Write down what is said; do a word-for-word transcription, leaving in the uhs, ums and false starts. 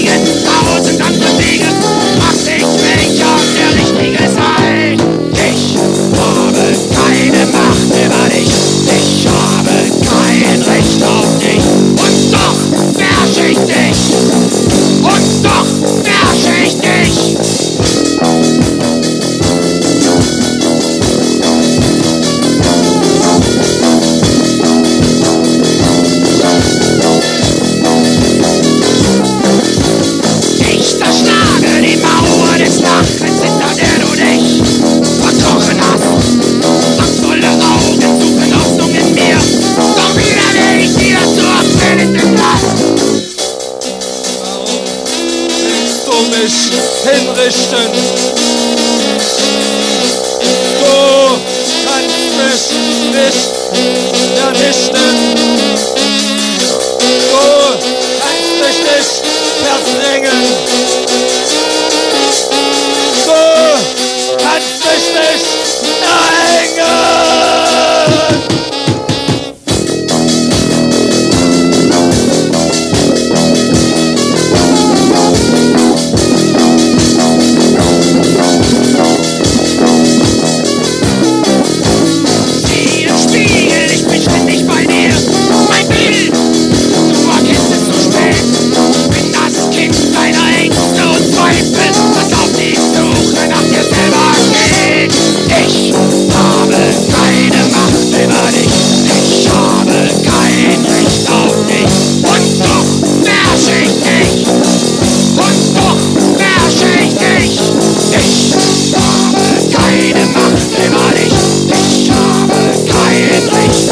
liegen tausend andere Wege, was ich mich auf der richtige sein. Ich habe keine Macht über dich, ich habe kein Recht auf dich, und doch beherrsche ich dich, und doch beherrsche ich dich. Ich zerschlage die Mauer des Lachens, hinter der du dich verkrochen hast. Angstvolle Augen suchen Hoffnung in mir, doch wie werde ich sie dazu abfällig entlassen? Warum willst du mich hinrichten? Du kannst mich nicht vernichten. Du kannst mich nicht verdrängen. Du kannst mich nicht erhängen. Sieh im Spiegel, ich bin ständig bei dir. Mein Bild, du erkennst es so spät. Bin das Kind deiner Ängste und Zweifel, das auf die Suche nach dir selber geht. Ich habe keine Macht über dich, ich habe kein Recht auf dich, und doch beherrsche ich dich, und doch beherrsche ich dich. Ich habe keine Macht über dich, ich habe kein Recht